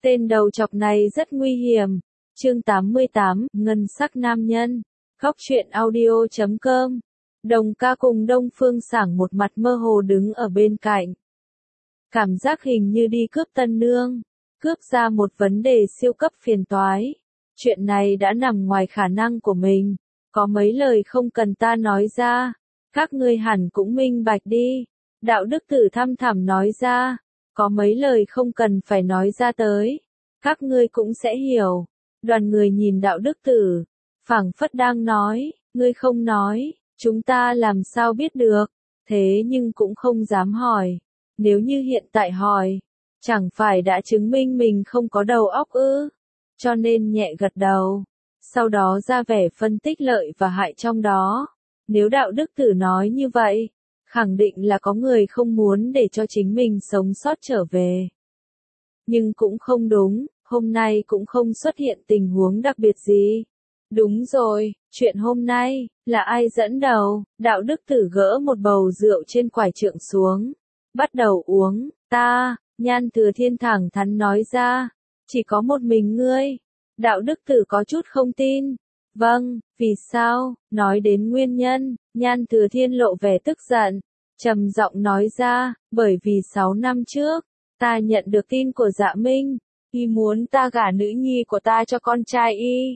Tên đầu chọc này rất nguy hiểm. Chương 88, Ngân sắc nam nhân. Góc truyện audio.com. Đồng ca cùng Đông Phương Sảng một mặt mơ hồ đứng ở bên cạnh. Cảm giác hình như đi cướp tân nương. Cướp ra một vấn đề siêu cấp phiền toái. Chuyện này đã nằm ngoài khả năng của mình. Có mấy lời không cần ta nói ra. Các ngươi hẳn cũng minh bạch đi. Đạo đức tử thăm thẳm nói ra. Có mấy lời không cần phải nói ra tới. Các ngươi cũng sẽ hiểu. Đoàn người nhìn đạo đức tử. Phảng phất đang nói, ngươi không nói, chúng ta làm sao biết được. Thế nhưng cũng không dám hỏi. Nếu như hiện tại hỏi, chẳng phải đã chứng minh mình không có đầu óc ư. Cho nên nhẹ gật đầu. Sau đó ra vẻ phân tích lợi và hại trong đó. Nếu đạo đức tử nói như vậy, khẳng định là có người không muốn để cho chính mình sống sót trở về. Nhưng cũng không đúng, hôm nay cũng không xuất hiện tình huống đặc biệt gì. Đúng rồi, chuyện hôm nay, là ai dẫn đầu? Đạo đức tử gỡ một bầu rượu trên quải trượng xuống. Bắt đầu uống, Nhan Thừa Thiên thẳng thắn nói ra. Chỉ có một mình ngươi. Đạo đức tử có chút không tin. Vâng, vì sao? Nói đến nguyên nhân, Nhan Thừa Thiên lộ vẻ tức giận. Trầm giọng nói ra, bởi vì 6 năm trước, ta nhận được tin của Dạ Minh. Y muốn ta gả nữ nhi của ta cho con trai y.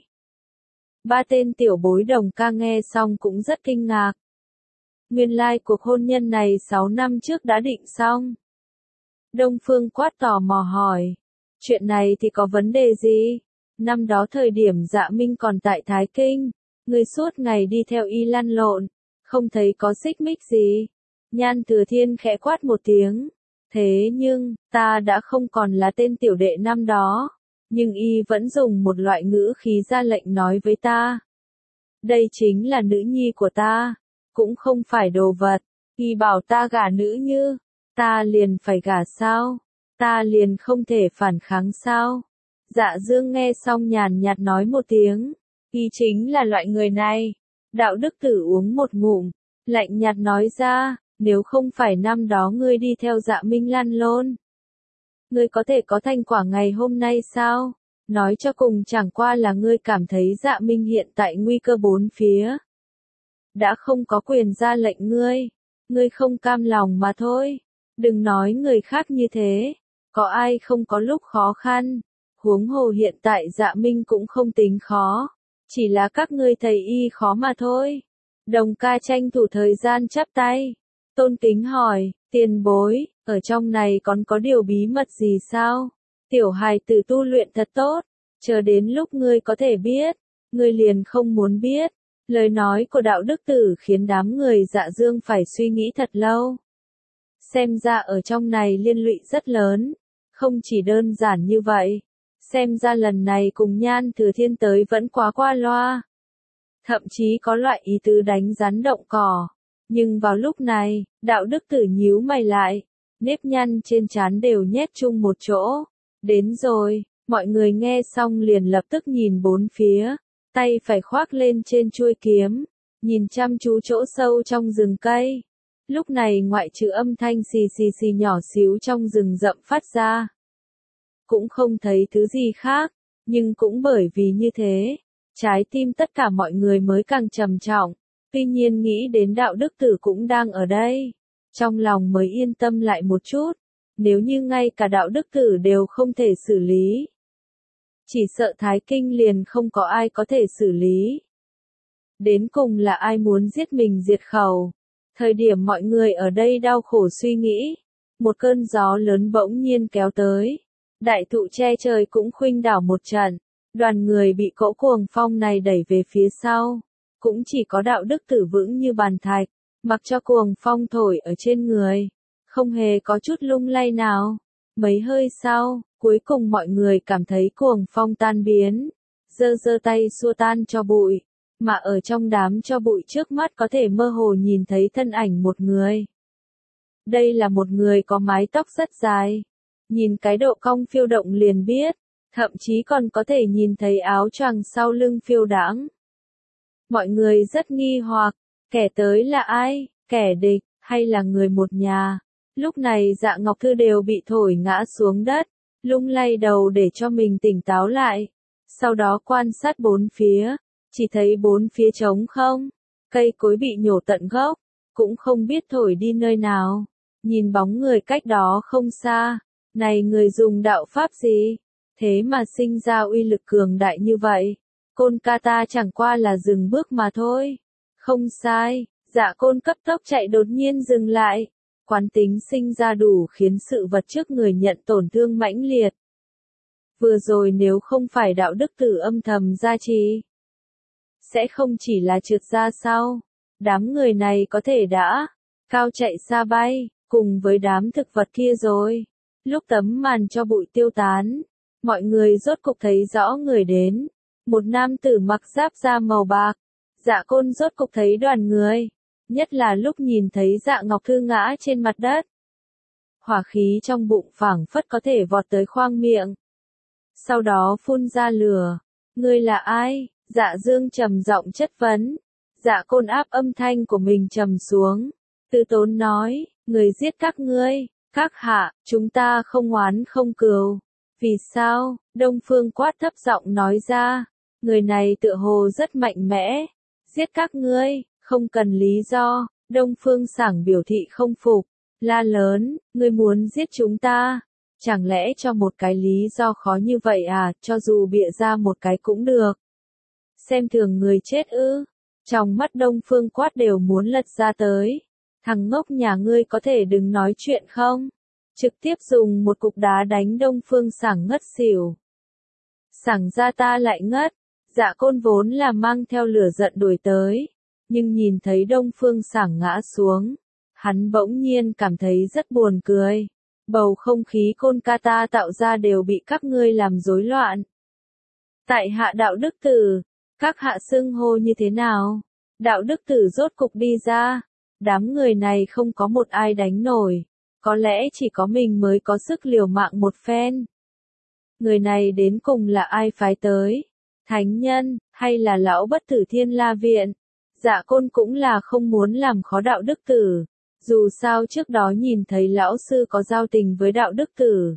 Ba tên tiểu bối Đồng ca nghe xong cũng rất kinh ngạc. Nguyên lai cuộc hôn nhân này 6 năm trước đã định xong. Đông Phương Quát tò mò hỏi. Chuyện này thì có vấn đề gì? Năm đó thời điểm Dạ Minh còn tại Thái Kinh, người suốt ngày đi theo y lăn lộn, không thấy có xích mích gì. Nhan Thừa Thiên khẽ quát một tiếng. Thế nhưng, ta đã không còn là tên tiểu đệ năm đó. Nhưng y vẫn dùng một loại ngữ khí ra lệnh nói với ta. Đây chính là nữ nhi của ta. Cũng không phải đồ vật. Y bảo ta gả nữ như. Ta liền phải gả sao? Ta liền không thể phản kháng sao? Dạ Dương nghe xong nhàn nhạt nói một tiếng. Y chính là loại người này. Đạo đức tử uống một ngụm. Lạnh nhạt nói ra. Nếu không phải năm đó ngươi đi theo Dạ Minh lăn lộn, ngươi có thể có thành quả ngày hôm nay sao? Nói cho cùng chẳng qua là ngươi cảm thấy Dạ Minh hiện tại nguy cơ bốn phía. Đã không có quyền ra lệnh ngươi không cam lòng mà thôi. Đừng nói người khác như thế, có ai không có lúc khó khăn. Huống hồ hiện tại Dạ Minh cũng không tính khó, chỉ là các ngươi thầy y khó mà thôi. Đồng ca tranh thủ thời gian chắp tay. Tôn kính hỏi, tiền bối, ở trong này còn có điều bí mật gì sao? Tiểu hài tử tu luyện thật tốt, chờ đến lúc ngươi có thể biết, ngươi liền không muốn biết. Lời nói của đạo đức tử khiến đám người Dạ Dương phải suy nghĩ thật lâu. Xem ra ở trong này liên lụy rất lớn, không chỉ đơn giản như vậy. Xem ra lần này cùng Nhan Thừa Thiên tới vẫn quá qua loa. Thậm chí có loại ý tứ đánh rắn động cỏ. Nhưng vào lúc này, đạo đức tử nhíu mày lại, nếp nhăn trên trán đều nhét chung một chỗ. Đến rồi, mọi người nghe xong liền lập tức nhìn bốn phía, tay phải khoác lên trên chuôi kiếm, nhìn chăm chú chỗ sâu trong rừng cây. Lúc này ngoại trừ âm thanh xì xì xì nhỏ xíu trong rừng rậm phát ra, cũng không thấy thứ gì khác, nhưng cũng bởi vì như thế, trái tim tất cả mọi người mới càng trầm trọng. Tuy nhiên nghĩ đến đạo đức tử cũng đang ở đây, trong lòng mới yên tâm lại một chút. Nếu như ngay cả đạo đức tử đều không thể xử lý, chỉ sợ Thái Kinh liền không có ai có thể xử lý. Đến cùng là ai muốn giết mình diệt khẩu? Thời điểm mọi người ở đây đau khổ suy nghĩ, một cơn gió lớn bỗng nhiên kéo tới. Đại thụ che trời cũng khuynh đảo một trận, đoàn người bị cỗ cuồng phong này đẩy về phía sau. Cũng chỉ có đạo đức tử vững như bàn thạch, mặc cho cuồng phong thổi ở trên người, không hề có chút lung lay nào. Mấy hơi sau, cuối cùng mọi người cảm thấy cuồng phong tan biến, giơ tay xua tan cho bụi, mà ở trong đám cho bụi trước mắt có thể mơ hồ nhìn thấy thân ảnh một người. Đây là một người có mái tóc rất dài, nhìn cái độ cong phiêu động liền biết, thậm chí còn có thể nhìn thấy áo choàng sau lưng phiêu đãng. Mọi người rất nghi hoặc, kẻ tới là ai, kẻ địch, hay là người một nhà. Lúc này Dạ Ngọc Thư đều bị thổi ngã xuống đất, lung lay đầu để cho mình tỉnh táo lại. Sau đó quan sát bốn phía, chỉ thấy bốn phía trống không, cây cối bị nhổ tận gốc, cũng không biết thổi đi nơi nào. Nhìn bóng người cách đó không xa, này người dùng đạo pháp gì? Thế mà sinh ra uy lực cường đại như vậy. Kolkata chẳng qua là dừng bước mà thôi. Không sai, Dạ Côn cấp tốc chạy đột nhiên dừng lại. Quán tính sinh ra đủ khiến sự vật trước người nhận tổn thương mãnh liệt. Vừa rồi nếu không phải đạo đức tử âm thầm gia trì, sẽ không chỉ là trượt ra sau. Đám người này có thể đã cao chạy xa bay, cùng với đám thực vật kia rồi. Lúc tấm màn cho bụi tiêu tán, mọi người rốt cục thấy rõ người đến. Một nam tử mặc giáp da màu bạc. Dạ Côn rốt cục thấy đoàn người. Nhất là lúc nhìn thấy Dạ Ngọc Thư ngã trên mặt đất. Hỏa khí trong bụng phảng phất có thể vọt tới khoang miệng. Sau đó phun ra lửa. Ngươi là ai? Dạ Dương trầm giọng chất vấn. Dạ Côn áp âm thanh của mình trầm xuống. Từ tốn nói, người giết các ngươi, các hạ, chúng ta không oán không cừu. Vì sao? Đông Phương quát thấp giọng nói ra. Người này tựa hồ rất mạnh mẽ. Giết các ngươi, không cần lý do. Đông Phương Sảng biểu thị không phục. La lớn, ngươi muốn giết chúng ta. Chẳng lẽ cho một cái lý do khó như vậy à, cho dù bịa ra một cái cũng được. Xem thường người chết ư. Trong mắt Đông Phương quát đều muốn lật ra tới. Thằng ngốc nhà ngươi có thể đừng nói chuyện không? Trực tiếp dùng một cục đá đánh Đông Phương Sảng ngất xỉu. Sảng ra ta lại ngất. Dạ Côn vốn là mang theo lửa giận đuổi tới. Nhưng nhìn thấy Đông Phương Sảng ngã xuống. Hắn bỗng nhiên cảm thấy rất buồn cười. Bầu không khí Kolkata tạo ra đều bị các ngươi làm rối loạn. Tại hạ đạo đức tử. Các hạ xưng hô như thế nào? Đạo đức tử rốt cục đi ra. Đám người này không có một ai đánh nổi. Có lẽ chỉ có mình mới có sức liều mạng một phen. Người này đến cùng là ai phái tới? Thánh nhân, hay là lão bất tử Thiên La Viện? Dạ Côn cũng là không muốn làm khó đạo đức tử. Dù sao trước đó nhìn thấy lão sư có giao tình với đạo đức tử.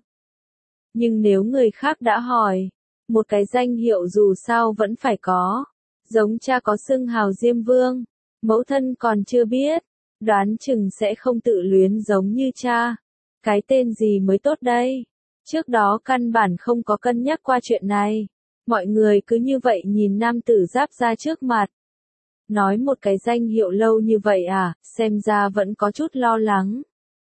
Nhưng nếu người khác đã hỏi, một cái danh hiệu dù sao vẫn phải có. Giống cha có xưng hào Diêm Vương, mẫu thân còn chưa biết, đoán chừng sẽ không tự luyến giống như cha. Cái tên gì mới tốt đây? Trước đó căn bản không có cân nhắc qua chuyện này. Mọi người cứ như vậy nhìn nam tử giáp ra trước mặt. Nói một cái danh hiệu lâu như vậy à, xem ra vẫn có chút lo lắng.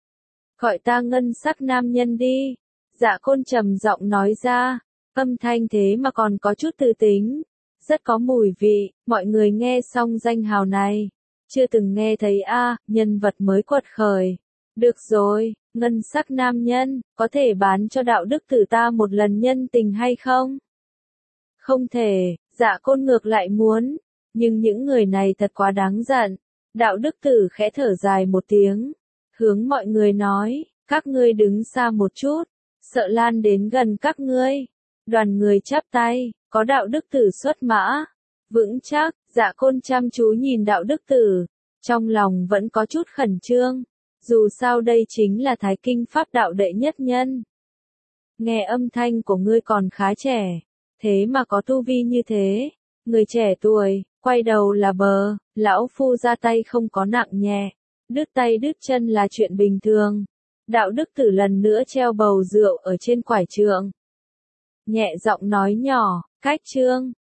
Gọi ta ngân sắc nam nhân đi. Dạ Côn trầm giọng nói ra, âm thanh thế mà còn có chút tư tính. Rất có mùi vị, mọi người nghe xong danh hào này. Chưa từng nghe thấy nhân vật mới quật khởi. Được rồi, ngân sắc nam nhân, có thể bán cho đạo đức tử ta một lần nhân tình hay không? Không thể, Dạ Côn ngược lại muốn. Nhưng những người này thật quá đáng giận. Đạo đức tử khẽ thở dài một tiếng. Hướng mọi người nói, các ngươi đứng xa một chút. Sợ lan đến gần các ngươi. Đoàn người chắp tay, có đạo đức tử xuất mã. Vững chắc, Dạ Côn chăm chú nhìn đạo đức tử. Trong lòng vẫn có chút khẩn trương. Dù sao đây chính là Thái Kinh Pháp đạo đệ nhất nhân. Nghe âm thanh của ngươi còn khá trẻ. Thế mà có tu vi như thế. Người trẻ tuổi, quay đầu là bờ, lão phu ra tay không có nặng nhẹ. Đứt tay đứt chân là chuyện bình thường. Đạo đức tử lần nữa treo bầu rượu ở trên quải trượng. Nhẹ giọng nói nhỏ, cách trương,